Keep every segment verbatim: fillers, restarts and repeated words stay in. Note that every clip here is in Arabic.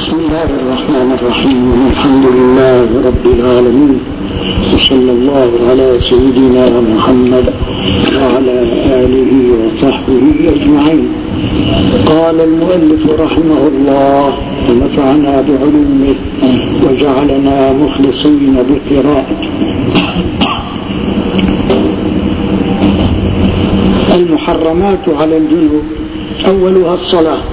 بسم الله الرحمن الرحيم. الحمد لله رب العالمين، وصلى الله على سيدنا محمد وعلى آله وصحبه أجمعين. قال المؤلف رحمه الله ونفعنا بعلومه وجعلنا مخلصين بقراءته. المحرمات على الجنوب: أولها الصلاة،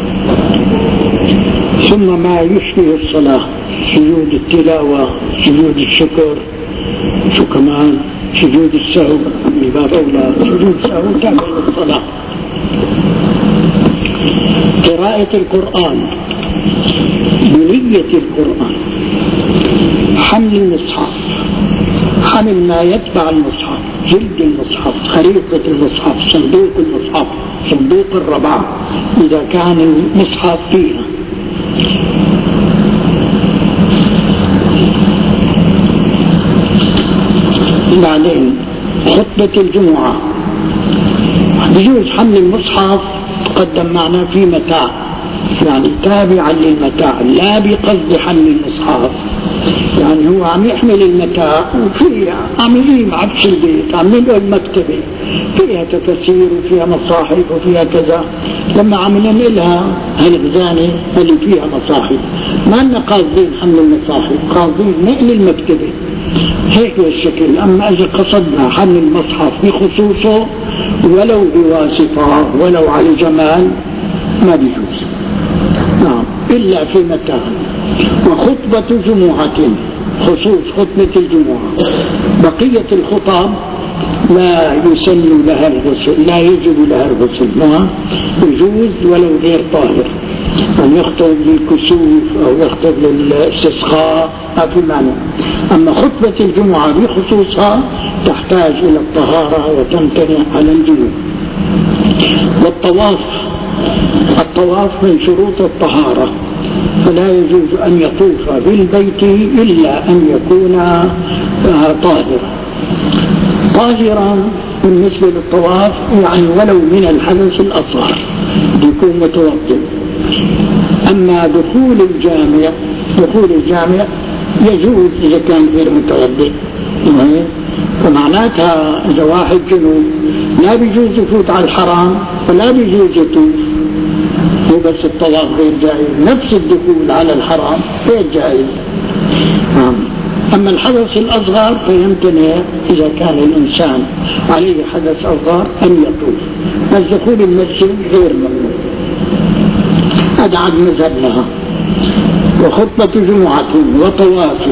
ثم ما يشبه الصلاة: سجود التلاوة، سجود الشكر، شو كمان سجود السهو، من باب أولى سجود السهو تابع للصلاة. قراءة القرآن بنية القرآن، حمل المصحف، حمل ما يتبع المصحف، جلد المصحف، خريطة المصحف، صندوق المصحف، صندوق الربع إذا كان المصحف فيها. بعدين خطبة الجمعة، بجوز حمل المصحف تقدم معنا في متاع، يعني تابعا للمتاع، لا بقصد حمل المصحف، يعني هو عم يحمل المتاع وفي عم يقيم عبش البيت، عم ينقل المكتبة فيها تفاسير وفيها مصاحف وفيها كذا. لما عم ننقلها هالخزانة اللي فيها مصاحف، ما لنا قاصدين حمل المصاحف، قاصدين نقل المكتبة، هيك الشكل. أما إذا قصدنا حمل المصحف بخصوصه ولو بواسطة ولو على جمال ما بيجوز، نعم، إلا في متاع. وخطبة جمعة، خصوص خطبة الجمعة. بقية الخطب لا يسن لها الغسل، لا يجب لها الغسل، ما يجوز ولو غير طاهر، أن يخطب للكسوف أو يخطب للاستسقاء ما في معنى. أما خطبة الجمعة بخصوصها تحتاج إلى الطهارة وتمتنع على الجنوب. والطواف، الطواف من شروط الطهارة، فلا يجوز أن يطوف بالبيت إلا أن يكون طاهرا. طاهرا بالنسبة للطواف يعني ولو من الحدث الأصغر يكون متوضئ. أما دخول الجامع، دخول الجامع يجوز إذا كان غير متوضئ، فمعناتها إذا واحد جنوب لا بيجوز يفوت على الحرام ولا بيجوز يطوف، هو بس الطواف غير جائز، نفس الدخول على الحرام غير جائز. أما الحدث الأصغر فيمتنع إذا كان الإنسان عليه حدث أصغر أن يطوف، بس دخول المسجد غير ممنوع، هذا عد مذهب لها. وخطبة جمعة وطواف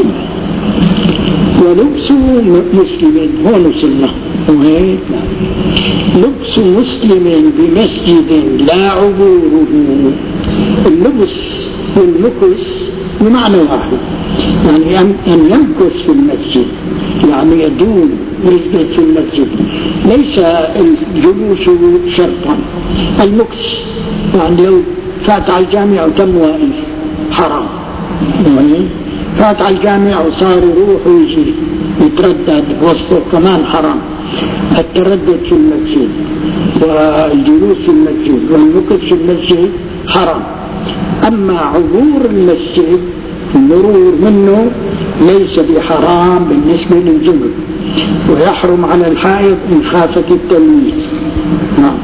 ولبس مسلم، هون سنة وهيك لبس مسلم بمسجد لا عبوره. اللبس والمكس بمعنى واحد، يعني أن يمكث في المسجد، يعني يدوم يجلس في المسجد، ليس الجلوس شرطا. المكس يعني لو فات على الجامع وتم واقف حرام، يعني فات على الجامع وصار يروح ويجي يتردد وسطه كمان حرام. التردد في المسجد والجلوس في المسجد والمكث في المسجد حرام. أما عبور المسجد، المرور منه ليس بحرام بالنسبة للجنوب، ويحرم على الحائض إن خافت التلويث. نعم.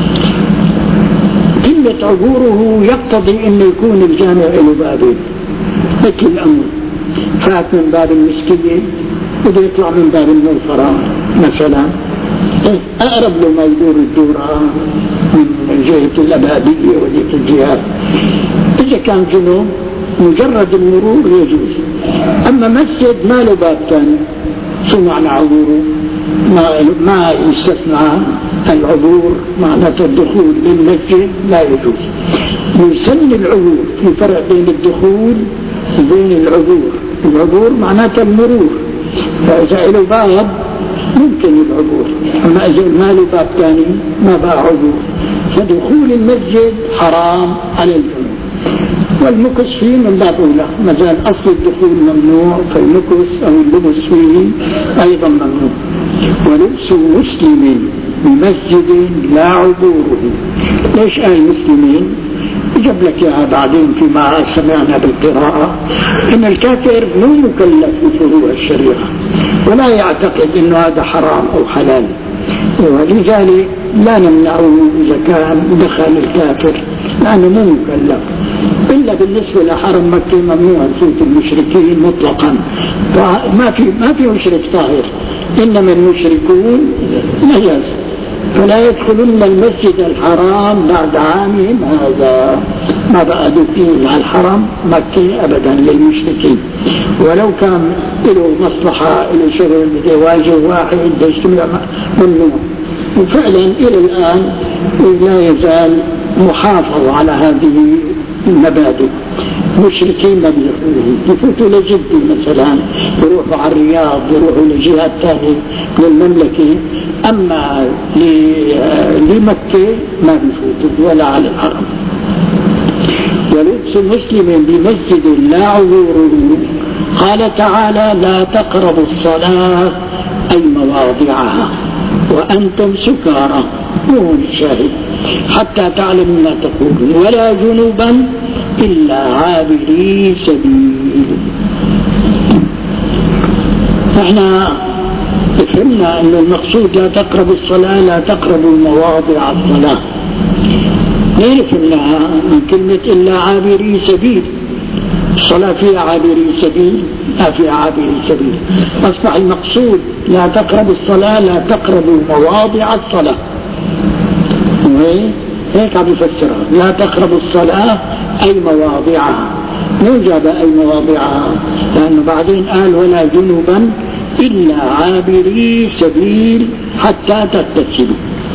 قلة عبوره يقتضي أن يكون الجامع له بابين، مثل الأمر فات من باب المسكية وده يطلع من باب المنفرة مثلا، أقرب له ما يدور الدورة من جهة الأبابية وديك الجهات. إذا كان جنوب مجرد المرور يجوز. أما مسجد ما له باب ثاني، شو معنى عبوره؟ ما, ما يستثنى العبور، معناته الدخول للمسجد لا يجوز. يسن العبور، في فرق بين الدخول وبين العبور. العبور معناته المرور، فإذا له باب ممكن العبور، أما إذا ما له باب ثاني ما بقى عبور. فدخول المسجد حرام على الجنوب. والمكس فيه من باب أولى، ما زال أصل الدخول ممنوع، فالمكس أو اللبس فيه أيضا ممنوع. ولبس مسلم بمسجد لا عبوره. ليش قال مسلمين؟ جاب لك إياها بعدين فيما سمعنا بالقراءة إن الكافر مو مكلف بفروع الشريعة ولا يعتقد إنه هذا حرام أو حلال، ولذلك لا نمنعه إذا كان دخل الكافر لأنه مو مكلف. إلا بالنسبة لحرم مكة ممنوع فوت المشركين مطلقا، ما في ما في مشرك طاهر، إنما المشركون نجس، فلا يدخلون المسجد الحرام بعد عامهم هذا، ما بقى دخول على الحرم مكة أبدا للمشركين، ولو كان له مصلحة له شغل بده يواجه واحد بده يجتمع ممنوع. وفعلا إلى الآن لا يزال محافظ على هذه المبادئ. مشركين ما بيروحوا، يفوتوا لجدة مثلا، يروحوا على الرياض، يروحوا لجهات ثانية للمملكة، أما لمكة ما بيفوتوا ولا على الحرم. ولبس المسلم بمسجد لا عذوره، قال تعالى لا تقربوا الصلاة أي مواضعها وأنتم سكارى، وهو الشاهد حتى تعلموا ما تقولون ولا جنوبا إلا عابري سبيل. احنا فهمنا أن المقصود لا تقربوا الصلاة لا تقربوا مواضع الصلاة، نعرف انها من كلمة إلا عابري سبيل، الصلاة فيها عابري سبيل ما فيها عابري سبيل، أصبح المقصود لا تقربوا الصلاة لا تقربوا مواضع الصلاة، هيك عم يفسرها لا تقربوا الصلاة أي مواضعها، مو جاب أي مواضعها، لأنه بعدين قال ولا جنوبا إلا عابري سبيل حتى تغتسلوا،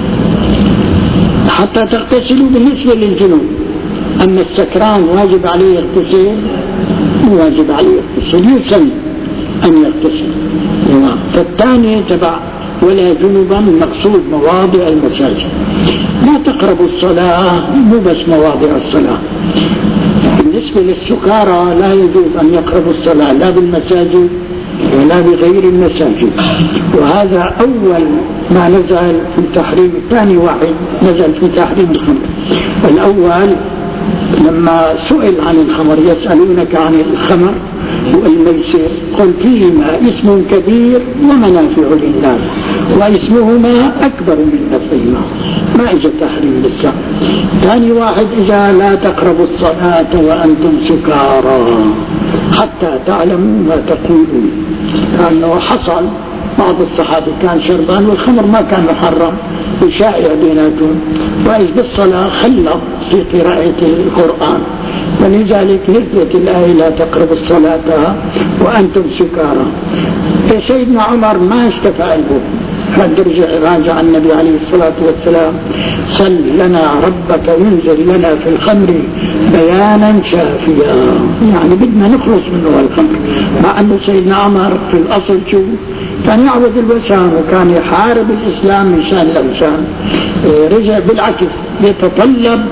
حتى تغتسلوا بالنسبة للجنوب، أما السكران واجب عليه يغتسل، مو واجب عليه يغتسل، يسن أن يغتسل. فالثاني تبع ولا جنوبا مقصود مواضع المساجد، لا تقربوا الصلاة مو بس مواضع الصلاة. بالنسبة للسكارى لا يجوز أن يقربوا الصلاة لا بالمساجد ولا بغير المساجد، وهذا أول ما نزل في تحريم، الثاني واحد نزل في تحريم الخمر. الأول لما سئل عن الخمر يسألونك عن الخمر والميسر قل فيهما اسم كبير ومنافع للناس واسمهما أكبر من نفعهما، ما إجا تحريم لسه. ثاني واحد إجا لا تقربوا الصلاة وأنتم سكارى حتى تعلموا ما تقولون، لأنه حصل بعض الصحابة كان شربان والخمر ما كان محرم وشائع بيناتهم، وإذ بالصلاة خلط في قراءة القرآن، ولذلك نزلت الآية لا تقربوا الصلاة وأنتم سكارى. سيدنا عمر ما اشتفى قلبه، راجع النبي عليه الصلاة والسلام سل لنا ربك ينزل لنا في الخمر بيانا شافيا، يعني بدنا نخلص منه الخمر، مع أن سيدنا عمر في الأصل شو كان يعبد الوثن وكان يحارب الإسلام من شان الأوثان، رجع بالعكس يتطلب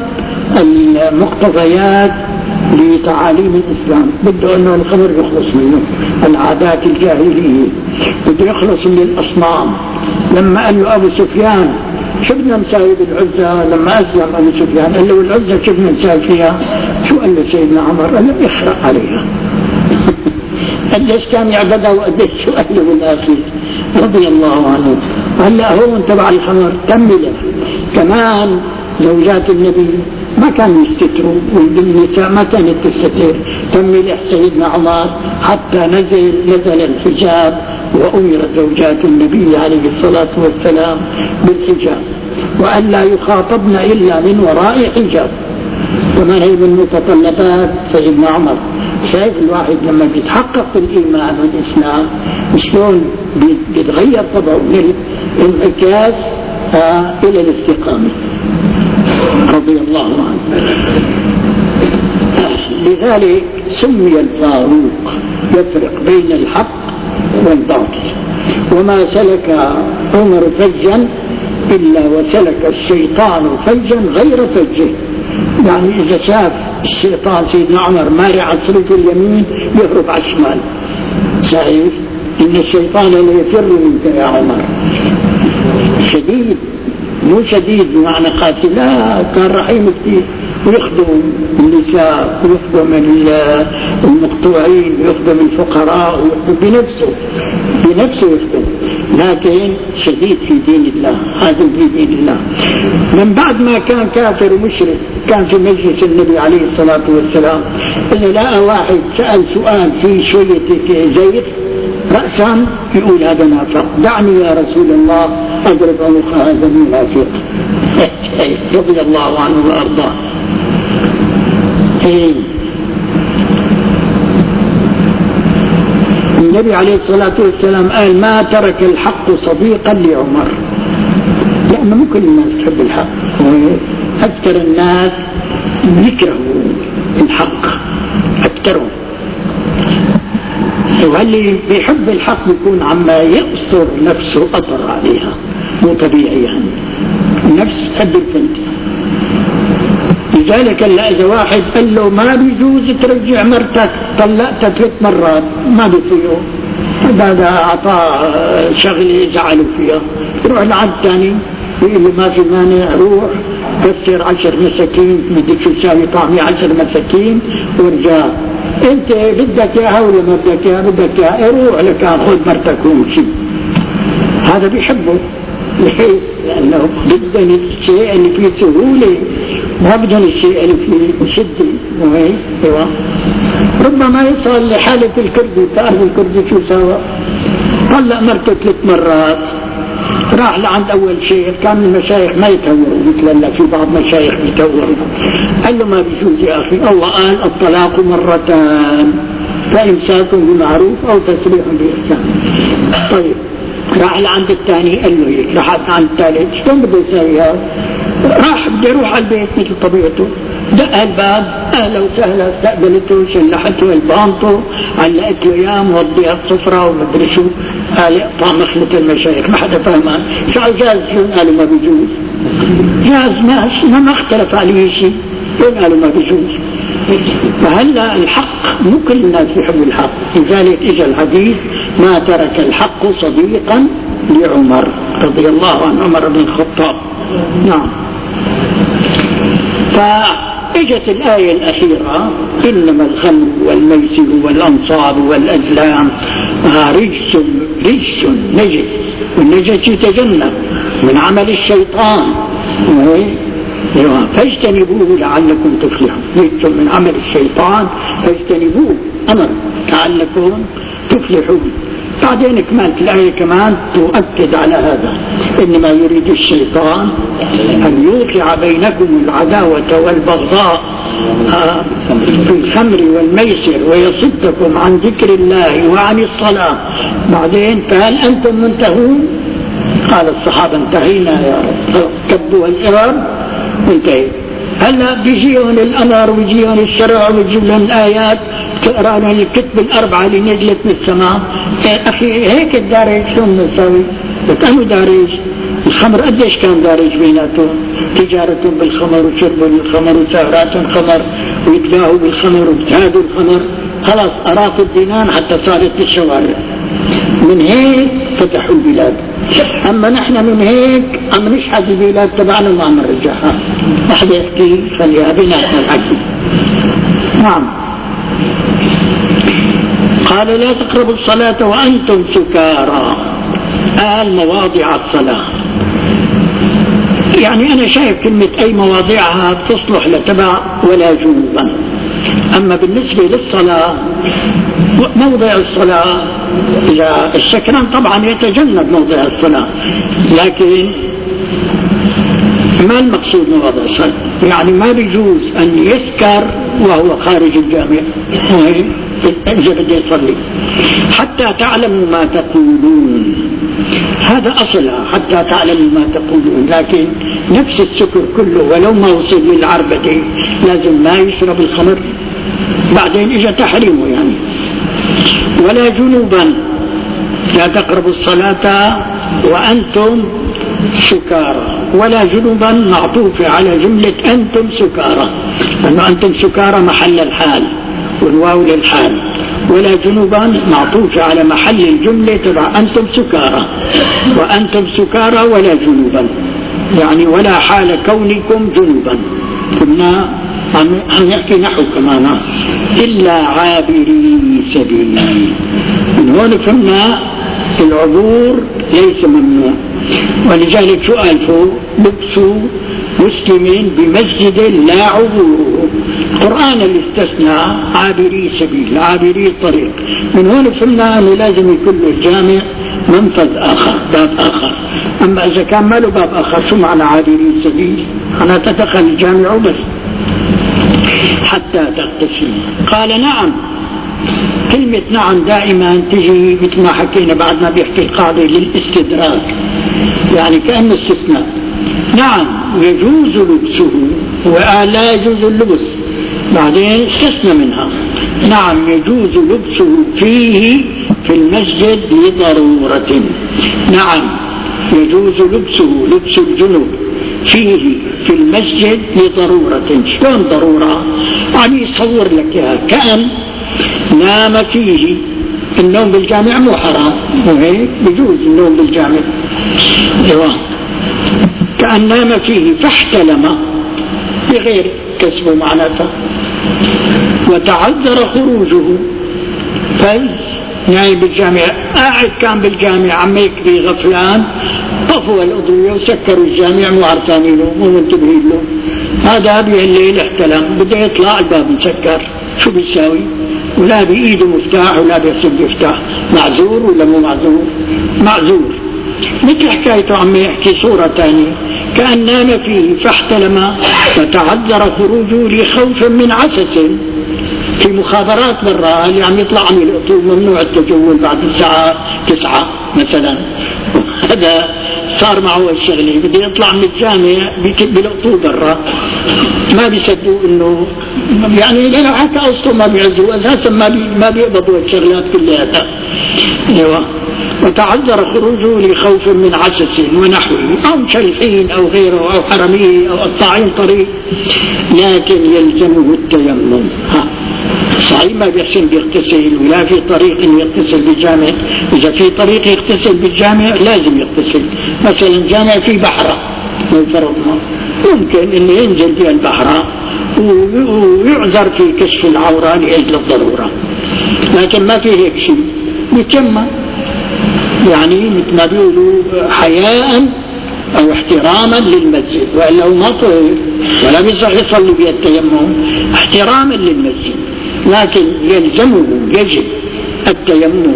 المقتضيات لتعاليم الإسلام، بده أنه الخمر يخلص منه العادات الجاهلية، بده يخلص من الأصنام. لما قال له أبو سفيان شو بدنا نساوي بالعزة، لما أسلم أبو سفيان قال له العزة شو بدنا نساوي فيها، شو قال له سيدنا عمر؟ قال له يخرق عليها قديش كان يعبدها وقديش شو قال له بالآخر رضي الله عنه. هلا هون تبع الخمر كمله كمان زوجات النبي ما كانوا يستتروا والنساء ما كانت تستتر، كمل سيدنا عمر حتى نزل نزل الحجاب وأمر زوجات النبي عليه الصلاة والسلام بالحجاب وأن لا يخاطبن إلا من وراء حجاب، كمان هي من متطلبات سيدنا عمر. شايف الواحد لما بيتحقق في الإيمان والإسلام شلون بيتغير طبعه من الانعكاس إلى الاستقامة رضي الله عنه. لذلك سمي الفاروق يفرق بين الحق والباطل، وما سلك عمر فجا إلا وسلك الشيطان فجا غير فجه، يعني إذا شاف الشيطان سيدنا عمر ماري على صريف اليمين يهرب على الشمال، شايف إن الشيطان لا يفر منك يا عمر، شديد مو شديد بمعنى قاسي، لا كان رحيم كثير ويخدم النساء ويخدم المقطوعين ويخدم الفقراء بنفسه بنفسه يخدم، لكن شديد في دين الله، حازم في دين الله. من بعد ما كان كافر ومشرك كان في مجلس النبي عليه الصلاة والسلام إذا لقى واحد سأل سؤال في شوية زيت رأسا يقول هذا نافق، دعني يا رسول الله أضرب عنق هذا المنافق رضي الله عنه وأرضاه. النبي عليه الصلاة والسلام قال ما ترك الحق صديقا لعمر، لأنه مو كل الناس تحب الحق، أكثر الناس يكرهوا الحق أكثرهم، واللي بيحب الحق بيكون عما يقصر نفسه أطر عليها، مو طبيعي يعني النفس تحب الفلت. لذلك إذا واحد قال له ما بيجوز ترجع مرتك طلقتها ثلاث مرات ما بيطيقه، بعد أعطاه شغلة زعلوا فيها، يروح لعند ثاني يقول له ما في مانع روح كسر عشر مساكين، بدك شو تساوي طعمي عشر مساكين ورجع. انت بدك اياها ولا ما بدك اياها؟ بدك اياها روح لك خذ مرتك وامشي. هذا بيحبه ليش؟ لانه بدهم الشيء اللي فيه سهوله، ما بدهم الشيء اللي فيه شده. وهي ايوه ربما يصل لحاله الكردي، تعرف الكردي شو سوى؟ طلق مرته ثلاث مرات، راح لعند أول شيخ، كان المشايخ ما يتهوروا مثل هلا في بعض مشايخ يتهوروا، قال له ما بيجوز يا أخي، الله قال الطلاق مرتان فإمساك بمعروف أو تسريح بإحسان. طيب راح لعند الثاني قال له هيك، راح عند الثالث شلون بده يسوي هذا؟ راح بده يروح على البيت مثل طبيعته، دق الباب اهلا وسهلا، استقبلته شلحته البانطو علقت له اياه موضيها الصفرة ومدري شو، قال اقطع مخلة المشايخ ما حدا فهمان شو جاز شو، قالوا ما بيجوز، جاز ماشي ما اختلف عليه شيء، قالوا ما بيجوز. فهلا الحق مو كل الناس بيحبوا الحق، لذلك اجى الحديث ما ترك الحق صديقا لعمر رضي الله عن عمر بن الخطاب. نعم. فاجت الآية الأخيرة إنما الخمر والميسر والأنصاب والأزلام رجس رجس نجس، والنجس يتجنب من عمل الشيطان فاجتنبوه لعلكم تفلحون، رجس من عمل الشيطان فاجتنبوه أمر لعلكم تفلحون. بعدين كمالة الآية كمان تؤكد على هذا، إنما يريد الشيطان أن يوقع بينكم العداوة والبغضاء في الخمر والميسر ويصدكم عن ذكر الله وعن الصلاة. بعدين فهل أنتم منتهون؟ قال الصحابة انتهينا يا رب، كبوا الإرام وانتهي. هلا بيجيهم الأمر ويجيهم الشرع ويجيب لهم الآيات، تقرأ لهم الكتب الأربعة اللي نزلت من السماء. أخي هيك الدارج شو بنسوي؟ كانوا دارج الخمر قديش كان دارج بيناتهم؟ تجارتهم بالخمر وشربوا الخمر وسهراتهم خمر ويتباهوا بالخمر ويجهادوا الخمر، خلاص أراقوا الدينان حتى صارت الشوارع. من هيك فتحوا البلاد. أما نحن من هيك عم نشحذ البلاد تبعنا وما عم نرجعها. أحد يحكي خليها بيناتنا الحكي. نعم. قال لا تقربوا الصلاة وأنتم سكارى، قال مواضع الصلاة، يعني أنا شايف كلمة أي مواضعها تصلح لتبع ولا جنوبا. أما بالنسبة للصلاة موضع الصلاة إذا السكران طبعا يتجنب موضع الصلاة، لكن ما المقصود موضع الصلاة؟ يعني ما بيجوز أن يسكر وهو خارج الجامع إذا بده يصلي، حتى تعلموا ما تقولون، هذا أصلها حتى تعلموا ما تقولون. لكن نفس السكر كله ولو ما وصل للعربة لازم ما يشرب الخمر، بعدين إجا تحريمه يعني. ولا جنوبا، لا تقربوا الصلاة وأنتم سكارى، ولا جنوبا معطوف على جملة أنتم سكارى، لأنه أنتم سكارى محل الحال والواو للحال، ولا جنوبا معطوف على محل الجملة تبع أنتم سكارى، وأنتم سكارى ولا جنوبا، يعني ولا حال كونكم جنوبا. كنا عم يحكي نحو كمان، إلا عابري سبيل. من هون فهمنا العبور ليس ممنوع. ولذلك شو قال فوق؟ لبسوا مسلمين بمسجد لا عبور. القرآن اللي استثنى عابري سبيل، عابري طريق. من هون فهمنا أنه لازم يكون له الجامع منفذ آخر، باب آخر. أما إذا كان ما له باب آخر، شو معنى عابري سبيل؟ أنا تدخل الجامع بس حتى تغتسل. قال نعم. كلمة نعم دائما تجي مثل ما حكينا بعد ما بيحكي القاضي للاستدراك، يعني كأنه استثناء. نعم يجوز لبسه، وقال لا يجوز اللبس، بعدين استثنى منها. نعم يجوز لبسه فيه في المسجد لضرورة. نعم يجوز لبسه، لبس الجنوب فيه في المسجد لضرورة. شلون ضرورة؟ يعني يصور لك اياها كأن نام فيه. النوم بالجامع مو حرام، مو هيك؟ بيجوز النوم بالجامع. ايوه، كأن نام فيه فاحتلم بغير كسبه معناته، وتعذر خروجه، فز نايم بالجامع، قاعد كان بالجامع عم يكبي غفلان، طفوا الأضوية وسكروا الجامع، مو عرفانين له، مو منتبهين له. هذا بالليل احتلم، بده يطلع الباب مسكر، شو بيساوي؟ ولا بإيده مفتاح ولا بيصب مفتاح، معذور ولا مو معذور؟ معذور. مثل حكايته عم يحكي صورة ثانية، كأن نام فيه فاحتلم وتعذر خروجه لخوف من عسس. في مخابرات برا اللي عم يطلع عم يلقطوا ممنوع التجول بعد الساعة تسعة مثلا، هذا صار معه الشغلة، بده يطلع من الجامع بيلقطوه برا، ما بيصدقوا انه يعني لانه حتى اصله ما بيعزوا اساسا، ما بي ما بيقبضوا الشغلات كلها. ايوه، وتعذر خروجه لخوف من عسس ونحوه، او مشلحين او غيره او حرميه او قطاعين طريق، لكن يلزمه التيمم. ها صحيح ما بيحسن بيغتسل، ولا في طريق ان يغتسل بالجامع. اذا في طريق يغتسل بالجامع لازم يغتسل. مثلا جامع في بحرة من فرضنا، ممكن انه ينزل في البحرة ويعذر في كشف العورة لأجل الضرورة، لكن ما في هيك شيء، يتم يعني مثل ما بيقولوا حياء او احتراما للمسجد، والا هو ما طهر ولا بيصح يصلي بالتيمم، احتراما للمسجد، لكن يلزمه يجب التيمم.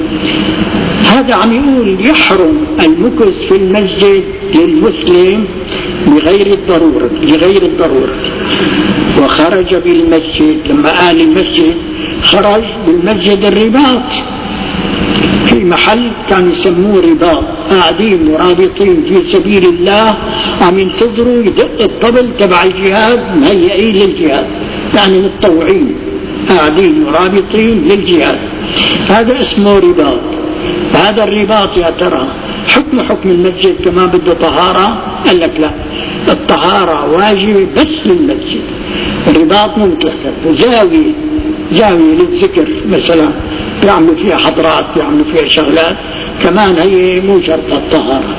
هذا عم يقول يحرم المكث في المسجد للمسلم بغير الضرورة، لغير الضرورة. وخرج بالمسجد، لما قال المسجد خرج بالمسجد الرباط، في محل كانوا يسموه رباط، قاعدين مرابطين في سبيل الله، عم ينتظروا يدق الطبل تبع الجهاد، مهيئين للجهاد، يعني متطوعين قاعدين مرابطين للجهاد، هذا اسمه رباط. هذا الرباط يا ترى حكم حكم المسجد كمان بده طهارة؟ قال لك لا، الطهارة واجبة بس للمسجد. الرباط مو مثل زاوية، زاوية للذكر مثلا يعملوا فيها حضرات، يعملوا فيها شغلات، كمان هي مو شرط الطهارة.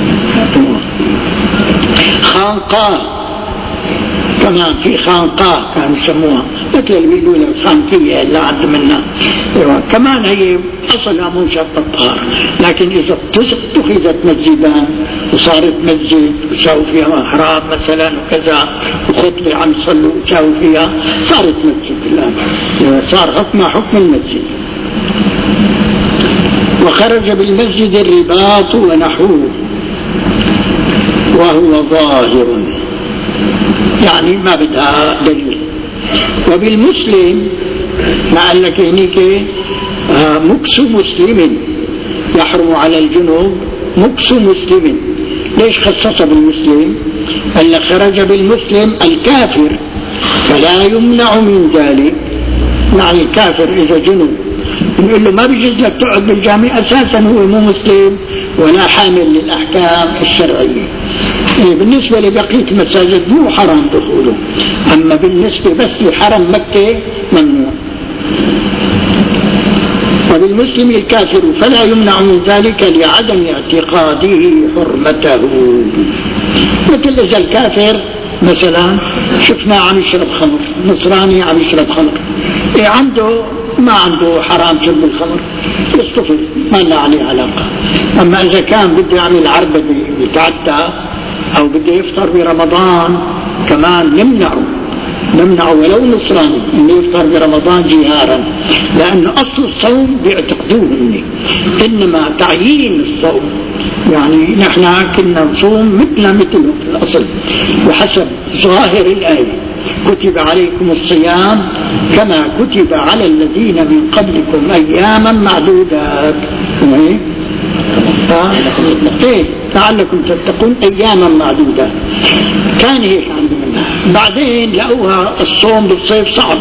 خانقاه كمان، في خانقاه كانوا يسموها، مثل اللي بيقولوا الخانقية اللي عد منها، كمان هي أصلها مو شرط الطهارة. لكن إذا اتخذت مسجدان وصارت مسجد وساووا فيها محراب مثلا وكذا، وخطبة عم يصلوا وساووا فيها، صارت مسجد الآن، صار حكمها حكم المسجد. وخرج بالمسجد الرباط ونحوه وهو ظاهر، يعني ما بدها دليل. وبالمسلم ما قال لك هنيك آه مكس مسلم يحرم على الجنوب، مكس مسلم. ليش خصصه بالمسلم؟ قال لك خرج بالمسلم الكافر فلا يمنع من ذلك، يعني الكافر إذا جنوب نقول له ما بيجوز لك تقعد بالجامع، أساسا هو مو مسلم ولا حامل للأحكام الشرعية. يعني بالنسبة لبقية المساجد مو حرام دخوله، أما بالنسبة بس لحرم مكة ممنوع. وبالمسلم الكافر فلا يمنع من ذلك لعدم اعتقاده حرمته. مثل إذا الكافر مثلا شفناه عم يشرب خمر، نصراني عم يشرب خمر، إيه عنده ما عنده حرام شرب الخمر يصطفل ما لنا عليه علاقة. أما إذا كان بده يعمل عربة يتعدى أو بده يفطر برمضان كمان نمنعه نمنعه ولو نصراني انه يفطر برمضان جهارا، لأن أصل الصوم بيعتقدوه مني، إنما تعيين الصوم يعني نحن كنا نصوم مثل مثله في الأصل وحسب ظاهر الآية كتب عليكم الصيام كما كتب على الذين من قبلكم أياما معدودات لعلكم تتقون أياما معدودات. كان هيك عندنا. بعدين لقوها الصوم بالصيف صعب،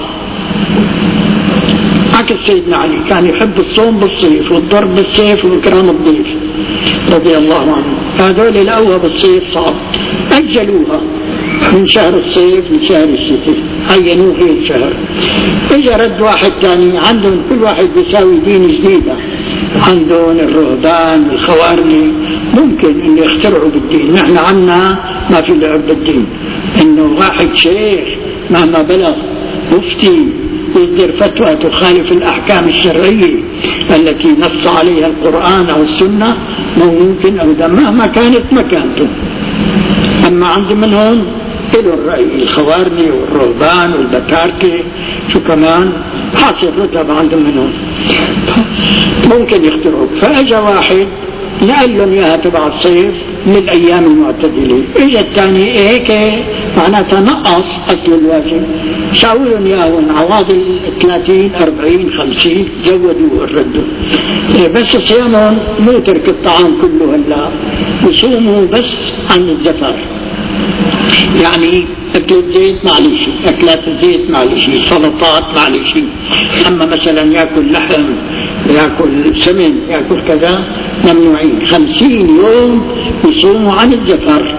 عكس سيدنا علي كان يحب الصوم بالصيف والضرب بالسيف وإكرام الضيف رضي الله عنه. هذول لقوها بالصيف صعب أجلوها من شهر الصيف لشهر الشتاء، عينوه هيك شهر. اجى رد واحد ثاني عندهم كل واحد بيساوي دين جديدة، عندهم الرهبان والخوارني ممكن ان يخترعوا بالدين، نحن عنا ما في لعب بالدين، انه واحد شيخ مهما بلغ مفتي يصدر فتوى تخالف الأحكام الشرعية التي نص عليها القرآن أو السنة مو ممكن أبدا مهما كانت مكانته. أما عند منهم إلو الرأي الخوارني والرهبان والبتاركة شو كمان حاصل رتب عند منهم ممكن يخترعوا. فأجا واحد لقال لهم إياها تبع الصيف من الأيام المعتدلة، إجا الثاني هيك معناتها نقص أصل الواجب، ساووا لهم إياهم عواضل ثلاثين أربعين خمسين زودوا الردوا. بس صيامهم مو ترك الطعام كله هلا، وصوموا بس عن الزفر، يعني أكلة زيت معلش، أكلات الزيت معلش، سلطات معلش. أما مثلا يأكل لحم يأكل سمن يأكل كذا ممنوعين. خمسين يوم يصوموا عن الزفر.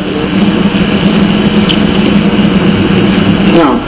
نعم.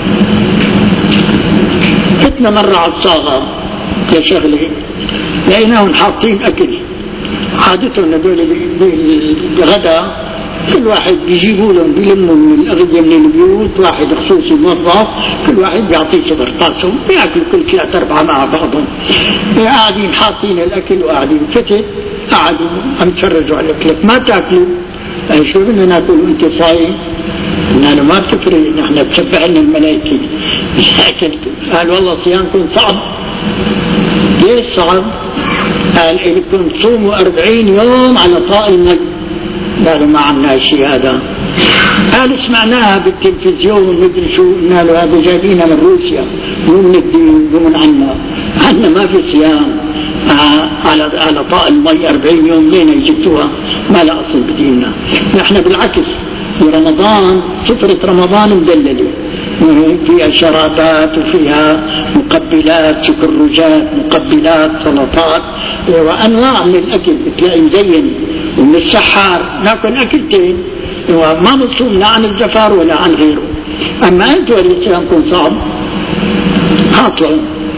فتنا مرة على الصاغة كشغلة لقيناهم حاطين أكل، عادتهم هذول بالغدا كل واحد بيجيبوا لهم بيلموا من الأغذية من البيوت، واحد خصوصي موظف كل واحد بيعطيه صدر طاسه بياكلوا كل ثلاثة أربعة مع بعضهم، قاعدين حاطين الأكل وقاعدين فتت قاعدوا عم يتفرجوا على الأكل. ما تاكلوا؟ أي شو بدنا ناكل وأنت صايم؟ قلنا له ما بتفرق، نحن تسبح لنا الملائكة مش أكلتوا. قال والله صيامكم صعب. ليش صعب؟ قال إنكم تصوموا أربعين يوم على طاء المد. قالوا ما عنا شيء هذا. قالوا سمعناها بالتلفزيون مدري شو، قلنا له هذا جايبينها من روسيا مو من الدين مو من عنا، عنا ما في صيام على على طاء المي أربعين يوم، لين جبتوها ما لا أصل بديننا. نحن بالعكس برمضان سفرة رمضان مدللة فيها شرابات وفيها مقبلات سكرجات مقبلات سلطات وأنواع من الأكل بتلاقي مزين. ومن السحار ناكل أكلتين وما بنصوم لا عن الزفار ولا عن غيره. أما أنتوا اللي صيامكم صعب هاطلوا.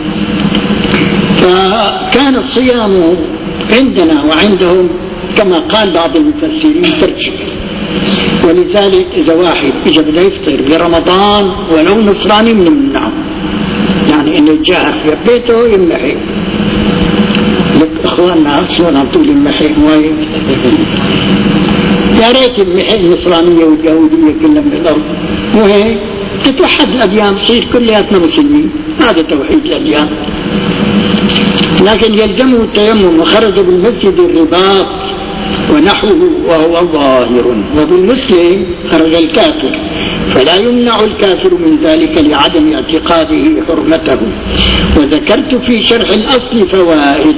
فكان الصيام عندنا وعندهم كما قال بعض المفسرين ترجم. ولذلك إذا واحد إجا بده يفطر برمضان ولو نصراني بنمنعه، يعني إنه يتجاهر في بيته يمحي. لك إخواننا شلون عم تقول يمحي موي؟ يا ريت يمحي النصرانية واليهودية كلها من الأرض، وهيك تتوحد الأديان تصير كلياتنا مسلمين. هذا توحيد الأديان. لكن يلزمه التيمم وخرج بالمسجد الرباط ونحوه وهو ظاهر، وبالمسلم خرج الكافر فلا يمنع الكافر من ذلك لعدم اعتقاده حرمته. وذكرت في شرح الأصل فوائد.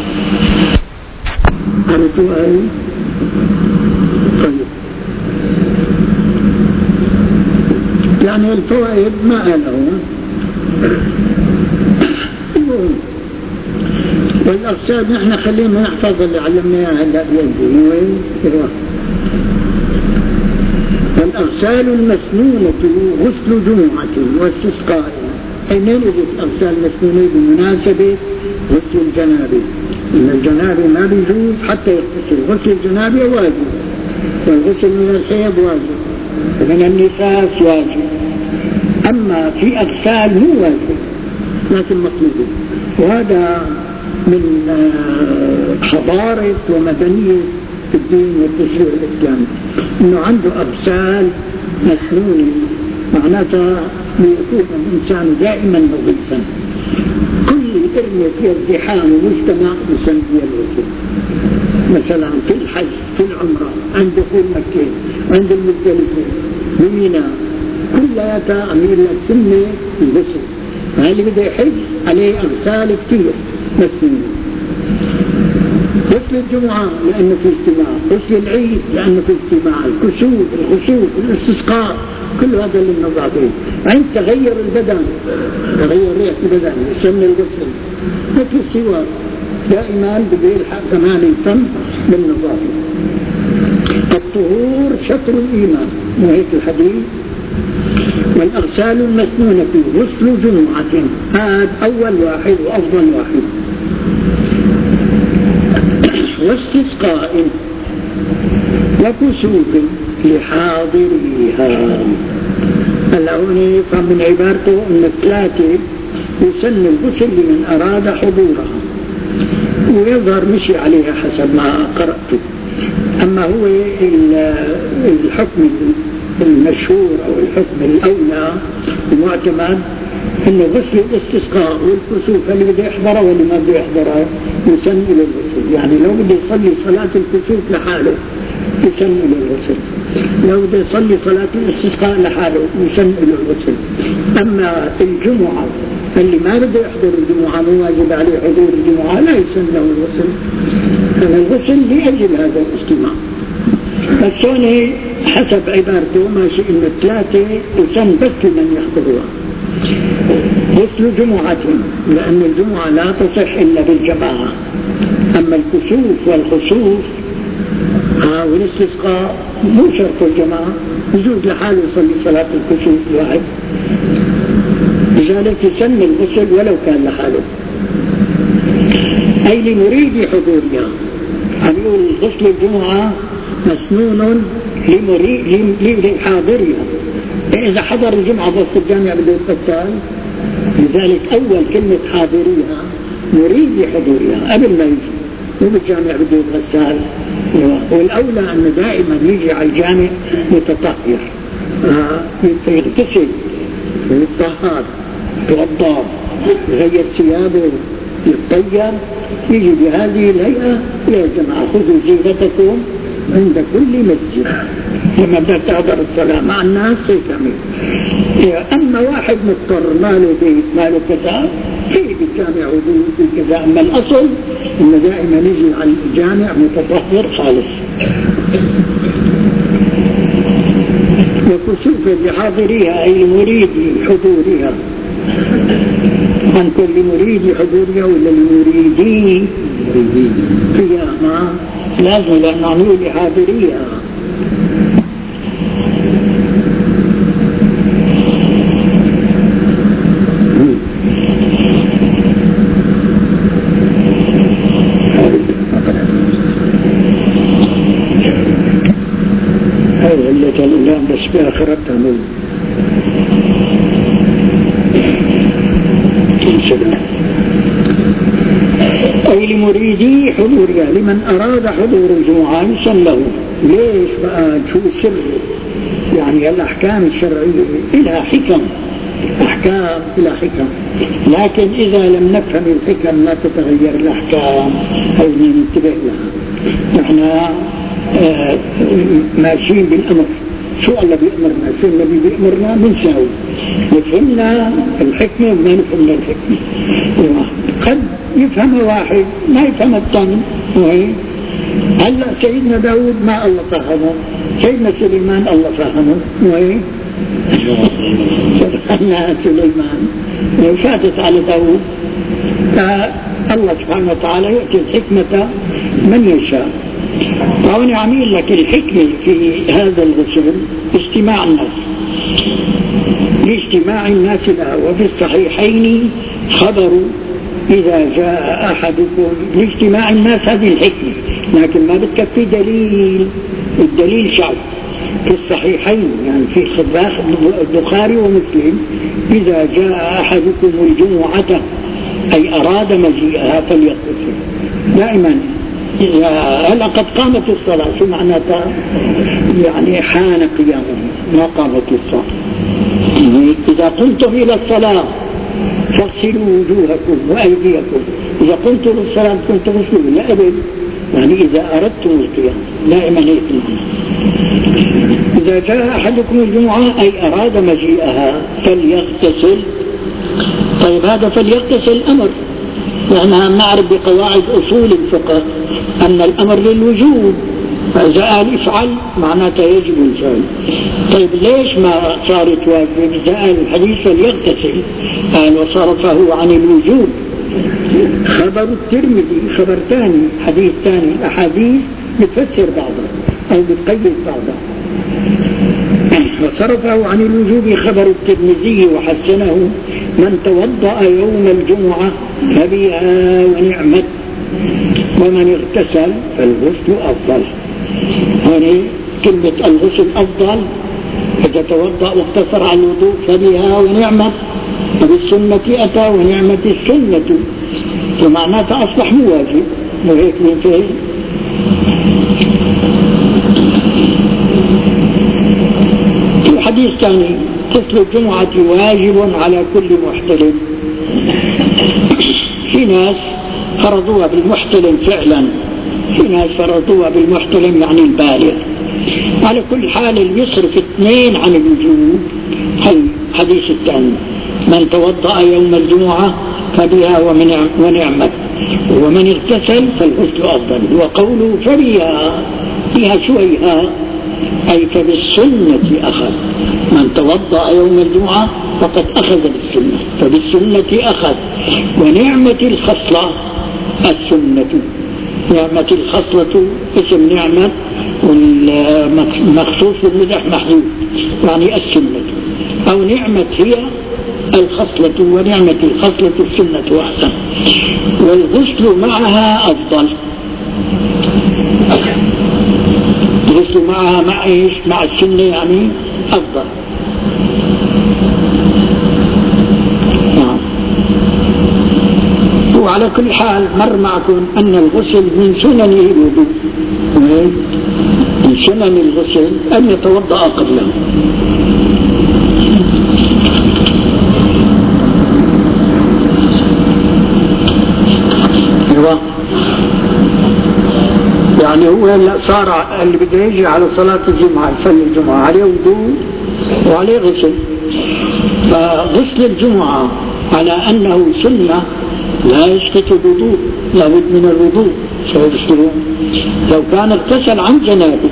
يعني الفوائد ما قاله. والأغسال نحن خلينا نحفظ اللي علمناه هلا بيدي. وين كده؟ الأغسال المسنونة غسل جمعة واستسقاء. أين وجدت أغسال مسنونة بمناسبة غسل الجنابة؟ إن الجنابة ما بيجوز حتى يغتسل، غسل الجنابة واجب والغسل من الحيض واجب. من النفاس واجب، أما في أغسال مو واجب لكن مطلوب. وهذا من حضارة ومدنية الدين والتشريع الإسلامي، إنه عنده أغسال مسنونة، معناتها ليكون الإنسان دائما نظيفا. كل إرمية فيها ازدحام ومجتمع يسمى فيها الغسل، مثلا في الحج، في العمرة، عند دخول مكة، عند المزدلفة، بمنى، كلها تعمل السنة الغسل. اللي بده يحج عليه أغسال كثير مسنونة. غسل الجمعة لأنه في اجتماع، غسل العيد لأنه في اجتماع، الكسوف، الخسوف، الاستسقاء، كل هذا للنظافة. عند تغير البدن، تغير ريحة البدن يسمى الغسل. مثل السواك دائما بده يلحق كمان الفم بالنظافة. الطهور شطر الإيمان، وهيك الحديث. والأغسال المسنونة غسل جمعة، هذا أول واحد وأفضل واحد. واستسقاء وكسوف لحاضريها. العون يفهم من عبارته أن الثلاثة يسن الغسل لمن أراد حضورها، ويظهر مشي عليها حسب ما قرأته. أما هو الحكم المشهور أو الحكم الأولى المعتمد إنه غسل الاستسقاء والكسوف اللي بده يحضره واللي ما بده يحضره يسن إلى الغسل. يعني لو بده يصلي صلاة الكسوف لحاله يسن إلى الغسل، لو بده يصلي صلاة الاستسقاء لحاله يسن إلى الغسل. أما الجمعة اللي ما بده يحضر الجمعة مو واجب عليه حضور الجمعة لا يسن له الغسل. الغسل لأجل هذا الاجتماع. بس هون حسب عبارته ماشي إن الثلاثة يسن بس لمن يحضرها. غسل جمعة لأن الجمعة لا تصح إلا بالجماعة. أما الكسوف والخسوف آه والاستسقاء مو شرط الجماعة، يجوز لحاله يصلي صلاة الكسوف واحد، لذلك يسن الغسل ولو كان لحاله. أي لمريد حضورها. عم يقول غسل الجمعة مسنون لحاضرها. إذا حضر الجمعة بس الجامع بده يتغسل، لذلك أول كلمة حاضريها مريد حضورها قبل ما يجي، مو بالجامع بده يتغسل. والأولى أنه دائما يجي على الجامع متطهر، آه يغتسل ويتطهر، يتوضأ، يغير ثيابه، يتطير، يجي بهذه الهيئة. يا جماعة خذوا زينتكم عند كل مسجد لما بدك تحضر الصلاة مع الناس يكمل. أما واحد مضطر ماله بيت ماله كذا في بالجامع وضوء في كذا، أما الأصل إنه دائما يجي على الجامع متطهر خالص. وكسوف لحاضريها أي مريد حضورها. عن كل مريد حضورها ولا المريدين قياما لازم لأنه لحاضريها. هذا اللي كان الآن بس بآخرتها من أي لمريدي حضورها لمن أراد حضور الجمعة يسن له. ليش بقى؟ شو السر؟ يعني الأحكام الشرعية لها حكم، أحكام لها حكم، لكن إذا لم نفهم الحكم لا تتغير الأحكام أو ننتبه لها. نحن آه ماشيين بالأمر، شو الله بيأمرنا، شو النبي بيأمرنا بنساوي. نفهمنا الحكمة وما نفهمنا الحكمة. قد يفهم واحد ما يفهم الثاني. هلا سيدنا داود ما الله فهمه، سيدنا سليمان الله فهمه. وين فهمنا سليمان فاتت على داود. فالله سبحانه وتعالى يؤتي الحكمة من يشاء. فهون عميل لك الحكمة في هذا الغسل اجتماع الناس، لاجتماع الناس لها. وفي الصحيحين خبر إذا جاء أحدكم لاجتماع الناس، هذه الحكمة، لكن ما بتكفي دليل. الدليل شرط، في الصحيحين يعني في البخاري ومسلم: إذا جاء أحدكم الجمعة أي أراد مجيئها فليغتسل. دائما هل قد قامت الصلاة شو معناتها؟ يعني حان قيامه ما قامت الصلاة. إذا قمتم إلى الصلاة فاغسلوا وجوهكم وأيديكم. إذا قمتم للصلاة كنتم تغسلوا لا أبد، يعني إذا أردتم القيام دائما هيك. إذا جاء أحدكم الجمعة أي أراد مجيئها فليغتسل. طيب هذا فليغتسل أمر، لأنها نعرف بقواعد أصول الفقه أن الأمر للوجوب، فإذا قال افعل معناته يجب الفعل. طيب ليش ما صارت واجب؟ إذا قال الحديث فليغتسل قال وصرفه عن الوجوب. خبر الترمذي خبر ثاني، حديث ثاني، الأحاديث بتفسر بعضها أو بتقيد بعضها. وصرفه عن الوجوب خبر الترمذي وحسنه: من توضأ يوم الجمعة فبها ونعمت، ومن اغتسل فالغسل أفضل. هنا كلمة الغسل أفضل، إذا توضأ واقتصر على الوضوء فبها ونعمت، وبالسنة أتى ونعمة السنة، فمعناتها أصبح مو واجب. وهيك ننتهي. في حديث ثاني: غسل الجمعة واجب على كل محتلم. في ناس فرضوها بالمحتلم فعلا، في ناس فرضوها بالمحتلم يعني البالغ. على كل حال اللي يصرف اثنين عن الوجوب هي الحديث الثاني: من توضأ يوم الجمعة فبها ونعمت، ومن اغتسل فالغسل أفضل. وقوله فبها فيها شويها أي فبالسنة أخذ. من توضأ يوم الجمعة فقد أخذ بالسنة، فبالسنة أخذ. ونعمة الخصلة السنة، نعمة الخصلة اسم نعمة والمخصوص بالمدح محذوف يعني السنة، أو نعمة هي الخصلة، ونعمة الخصلة السنة أحسن. والغسل معها أفضل. الغسل معها مع إيش؟ مع السنة يعني أفضل. نعم. وعلى كل حال مر معكم أن الغسل من سنن الوضوء، من سنن الغسل أن يتوضأ قبله. يعني هو هلا صار اللي بده يجي على صلاة الجمعة يصلي الجمعة عليه وضوء وعليه غسل. فغسل الجمعة على أنه سنة لا يسقط الوضوء، لا بد من الوضوء. سيغسلون لو كان اغتسل عن جنابه،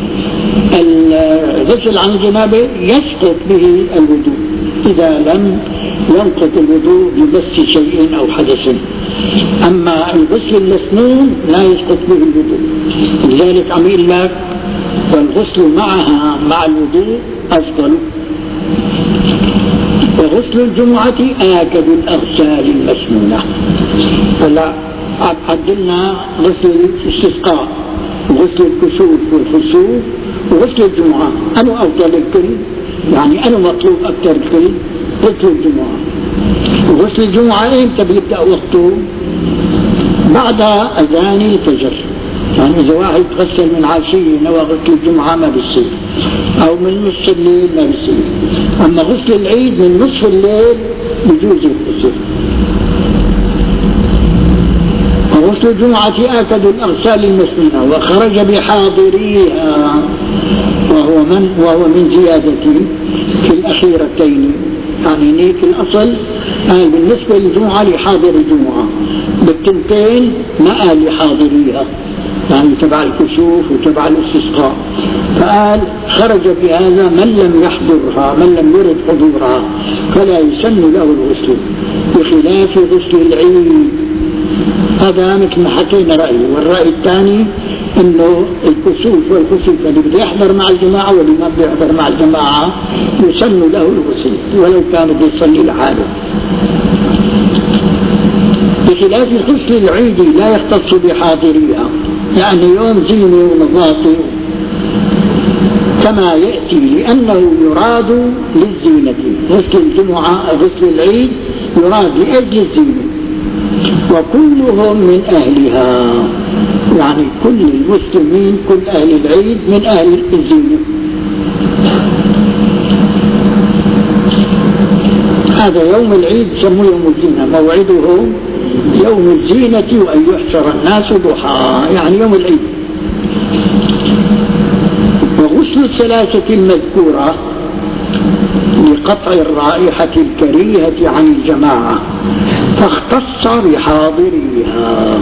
الغسل عن جنابه يسقط به الوضوء إذا لم ينقض الوضوء بمس شيء أو حدث. أما الغسل المسنون لا يسقط به الوضوء. لذلك عم يقول لك والغسل معها مع الوضوء أفضل. وغسل الجمعة آكد الأغسال المسنونة. هلا عدلنا غسل الاستسقاء وغسل الكسوف والخسوف وغسل الجمعة، أنا أفضل الكل يعني أنا مطلوب أكثر الكل غسل الجمعة. وغسل الجمعة إمتى بيبدأ وقته؟ بعد أذان الفجر. يعني إذا واحد تغسل من عشية نوى غسل الجمعة ما بيصير، أو من نصف الليل ما بيصير. أما غسل العيد من نصف الليل بجوز الغسل. وغسل الجمعة آكد الأغسال المسنونة وخرج بحاضريها، وهو من وهو من زيادة في الأخيرتين. يعني هيك الأصل قال بالنسبة للجمعة لحاضر الجمعة، بالتنتين ما قال لحاضريها يعني تبع الكسوف وتبع الاستسقاء. فقال خرج بهذا من لم يحضرها، من لم يرد حضورها فلا يسن له الغسل، بخلاف غسل العيد. هذا مثل ما حكينا رأي. والرأي الثاني انه الكسوف والكسوف اللي بده يحضر مع الجماعة واللي ما بده يحضر مع الجماعة يسن له الغسل ولو كان بده يصلي لحاله. بخلاف غسل العيد لا يختص بحاضريها، يعني يوم زينة ونظافة كما يأتي لأنه يراد للزينة. غسل الجمعة غسل العيد يراد لأجل الزينة، وكلهم من أهلها، يعني كل المسلمين كل أهل العيد من أهل الزينة. هذا يوم العيد سموه يوم الزينة، موعده يوم الزينة وأن يحشر الناس ضحى، يعني يوم العيد. وغسل الثلاثة المذكورة لقطع الرائحة الكريهة عن الجماعة فاختص بحاضريها.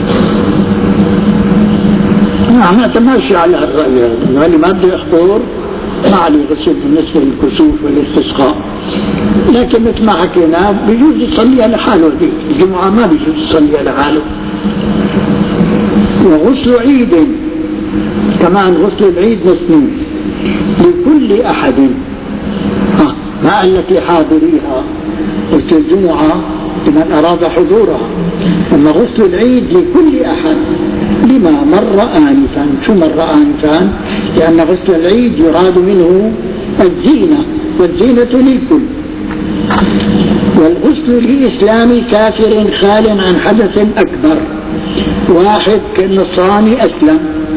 نحن نتماشى على الرأي هذا، اللي ما بده يحضر ما عليه غسل بالنسبة للكسوف والاستسقاء، لكن مثل ما حكينا بيجوز يصلي على حاله، دي الجمعة ما بيجوز يصلي على حاله. وغسل عيد كمان، غسل العيد مسنون لكل أحد، آه. ما قال لك لحاضريها، غسل الجمعة لمن أراد حضورها، أما غسل العيد لكل أحد لما مر آنفا. شو مر آنفا؟ لأن غسل العيد يراد منه الزينة، والزينة للكل. والغسل للإسلام كافر خال عن حدث أكبر، واحد كالنصراني أسلم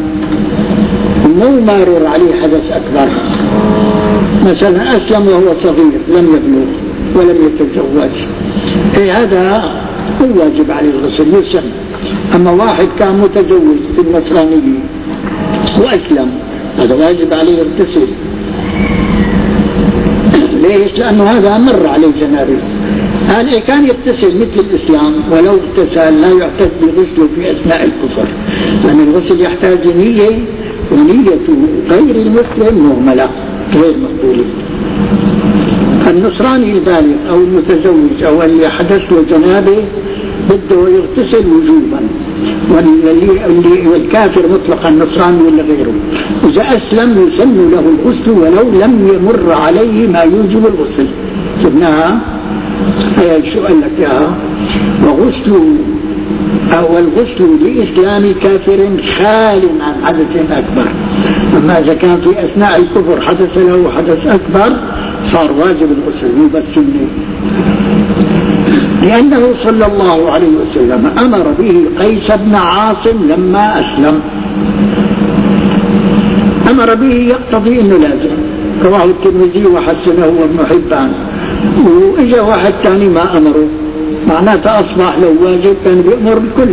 مو مارر عليه حدث أكبر، مثلا أسلم وهو صغير لم يبلغ ولم يتزوج، إيه هذا هو واجب عليه الغسل يسلم. أما واحد كان متزوج في النصرانية وأسلم هذا واجب عليه يغتسل. ليش؟ لأنه هذا مر عليه جنابه. قال إيه كان يغتسل مثل الإسلام، ولو اغتسل لا يعتد بغسله في أثناء الكفر، لأن الغسل يحتاج نية، ونية غير المسلم مهملة غير مقبولة. النصراني البالغ أو المتزوج أو اللي حدث له جنابه بده يغتسل وجوبا، والكافر مطلقا النصراني ولا غيره إذا أسلم يسن له الغسل ولو لم يمر عليه ما يوجب الغسل. جبناها هي شو قال لك ياها. وغسل أو الغسل لإسلام كافر خال عن حدث أكبر، أما إذا كان في أثناء الكفر حدث له حدث أكبر صار واجب الغسل مو بس سنة، لأنه صلى الله عليه وسلم أمر به قيس بن عاصم لما أسلم، أمر به يقتضي أنه لازم، رواه الترمذي وحسنه وابن حبان. وإجا واحد ثاني ما أمره، معناته أصبح لو واجب كان بيأمر الكل.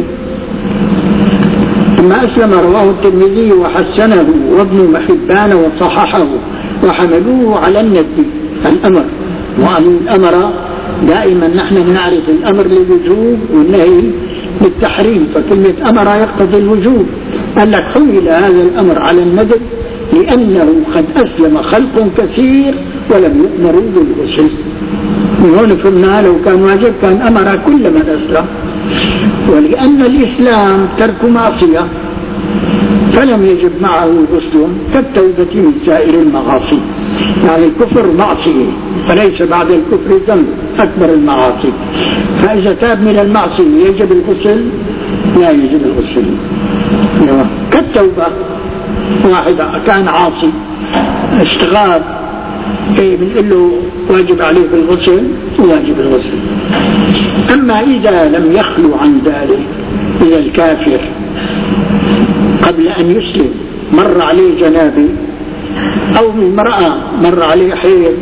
لما أسلم رواه الترمذي وحسنه وابن حبان وصححه وحملوه على النبي الأمر، وأن الأمر دائما نحن نعرف الأمر للوجوب والنهي للتحريم، فكلمة أمر يقتضي الوجوب. قال لك حمل هذا الأمر على الندب لأنه قد أسلم خلق كثير ولم يؤمروا بالغسل. من هون فهمنا لو كان واجب كان أمر كل من أسلم، ولأن الإسلام ترك معصية فلم يجب معه غسل كالتوبة من سائر المعاصي، يعني الكفر معصية فليس بعد الكفر ذنب أكبر المعاصي، فإذا تاب من المعصية يجب الغسل؟ لا يجب الغسل. كالتوبة واحد كان عاصي اشتغال ايه بنقول له واجب عليه في الغسل واجب الغسل. أما إذا لم يخلو عن ذلك، إذا الكافر قبل أن يسلم مر عليه جنابه أو من امرأة مر عليه حيض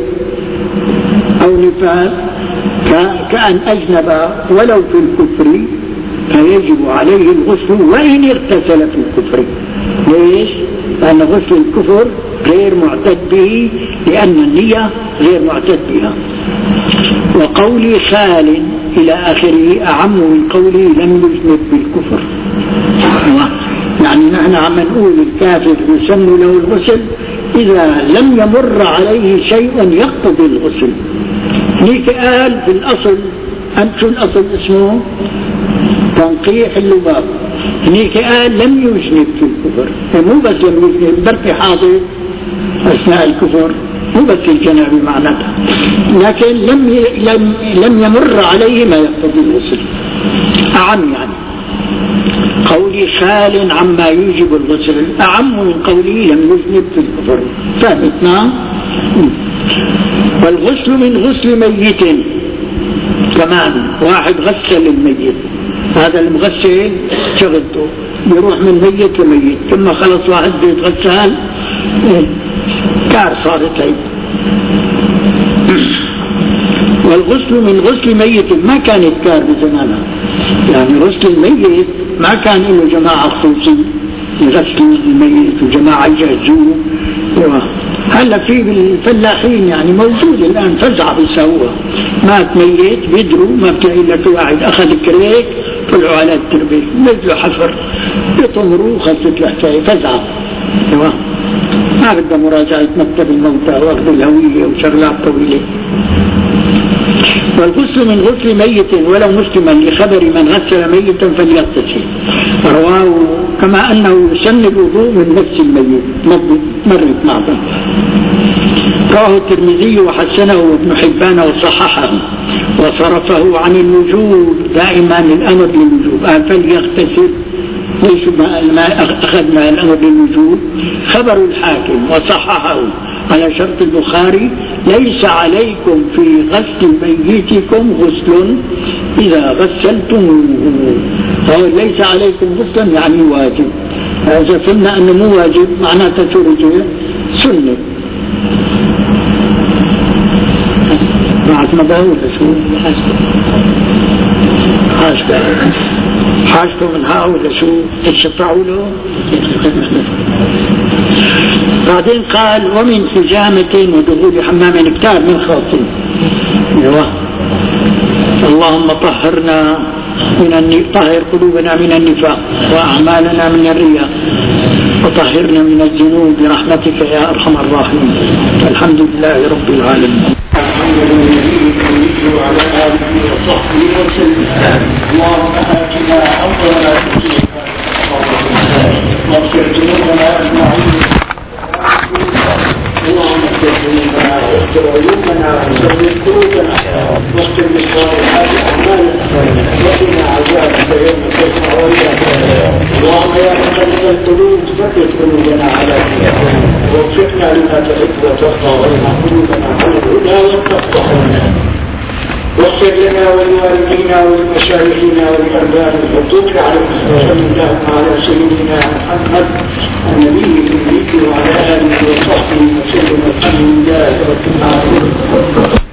أو نفاس كأن أجنب ولو في الكفر فيجب عليه الغسل وإن اغتسل في الكفر. ليش؟ لأن غسل الكفر غير معتد به، لأن النية غير معتد بها. وقولي خال إلى آخره أعم من قولي لم يجنب بالكفر. يعني نحن عم نقول الكافر يسن له الغسل إذا لم يمر عليه شيء يقتضي الغسل. هيك قال في الأصل، شو الأصل اسمه تنقيح اللباب، هيك قال لم يجنب في الكفر، مو بس لم يجنب بركي حاضر أثناء الكفر، مو بس الجنابة معناتها، لكن لم لم لم يمر عليه ما يقتضي الغسل أعم يعني. قولي خال عما يوجب الغسل أعم من قولي لم يذنب في الكفر. فهمتنا؟ والغسل من غسل ميت كمان، واحد غسل الميت، هذا المغسل شغلته يروح من ميت لميت، ثم خلص واحد بيتغسل كار صارت هي. والغسل من غسل ميت ما كانت كار بزمانها، يعني غسل الميت ما كان له جماعة خصوصية يغسلوا الميت وجماعة يجهزوه. هلا في بالفلاحين يعني موجود الآن فزعة بيسووها، مات ميت بيدروا ما بتلاقي لك واحد أخذ كريك طلعوا على التربية نزلوا حفر يطمروا خلصت الحكاية فزعة. ما بدها مراجعة مكتب الموتى واخذ الهوية وشغلات طويلة. والغسل من غسل ميت ولو مسلما لخبر من غسل ميتا فليغتسل، رواه كما أنه يسن الوضوء من نفس الميت مرت معنا. رواه الترمذي وحسنه وابن حبان وصححه وصرفه عن الوجوب، دائما الأمر للوجوب فليغتسل، ليش ما أخذنا الأمر للوجوب. خبر الحاكم وصححه على شرط البخاري ليس عليكم في غسل ميتكم غسل إذا غسلتموه، ليس عليكم غسلا يعني واجب. إذا قلنا أنه مو واجب معناته ترجع سنة. بعد ما بقول شو حاشته حاشته من هؤلاء شو تشفعوا له. بعدين قال ومن حجامة ودخول حمام كتار من خاطئ. اللهم طهرنا من الن... طهر قلوبنا من النفاق وأعمالنا من الرياء وطهرنا من الذنوب برحمتك يا أرحم الراحمين. الحمد لله رب العالمين. الحمد لله وعلى آله وصحبه وسلم. اللهم آتنا أفضل واغفر ذنوبنا أجمعين. اللهم اغفر ذنوبنا واستر عيوبنا وسدد قلوبنا واختم بالصالحات أعمالنا وقنا عذابك يوم تسمع وياك. اللهم يا مقلب القلوب ثبت قلوبنا على دينك ووفقنا لما تحب وترضى واجعل قلوبنا على الهدى والتقوى. واغفر لنا ولوالدينا ولمشايخنا ولأرباب الحقوق عليهم صلى الله على سيدنا محمد النبي الأمي وعلى آله وصحبه وسلم. الحمد لله رب العالمين.